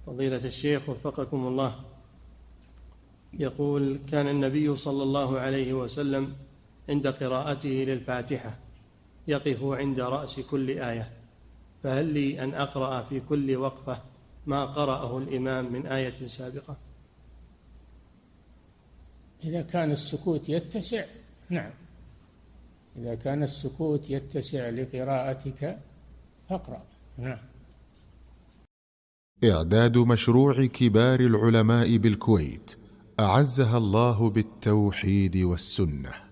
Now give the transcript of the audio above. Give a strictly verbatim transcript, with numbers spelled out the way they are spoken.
فضيلة الشيخ وفقكم الله، يقول: كان النبي صلى الله عليه وسلم عند قراءته للفاتحة يقف عند رأس كل آية، فهل لي أن أقرأ في كل وقفة ما قرأه الإمام من آية سابقة؟ إذا كان السكوت يتسع نعم، إذا كان السكوت يتسع لقراءتك فاقرأ. نعم. إعداد مشروع كبار العلماء بالكويت أعزها الله بالتوحيد والسنة.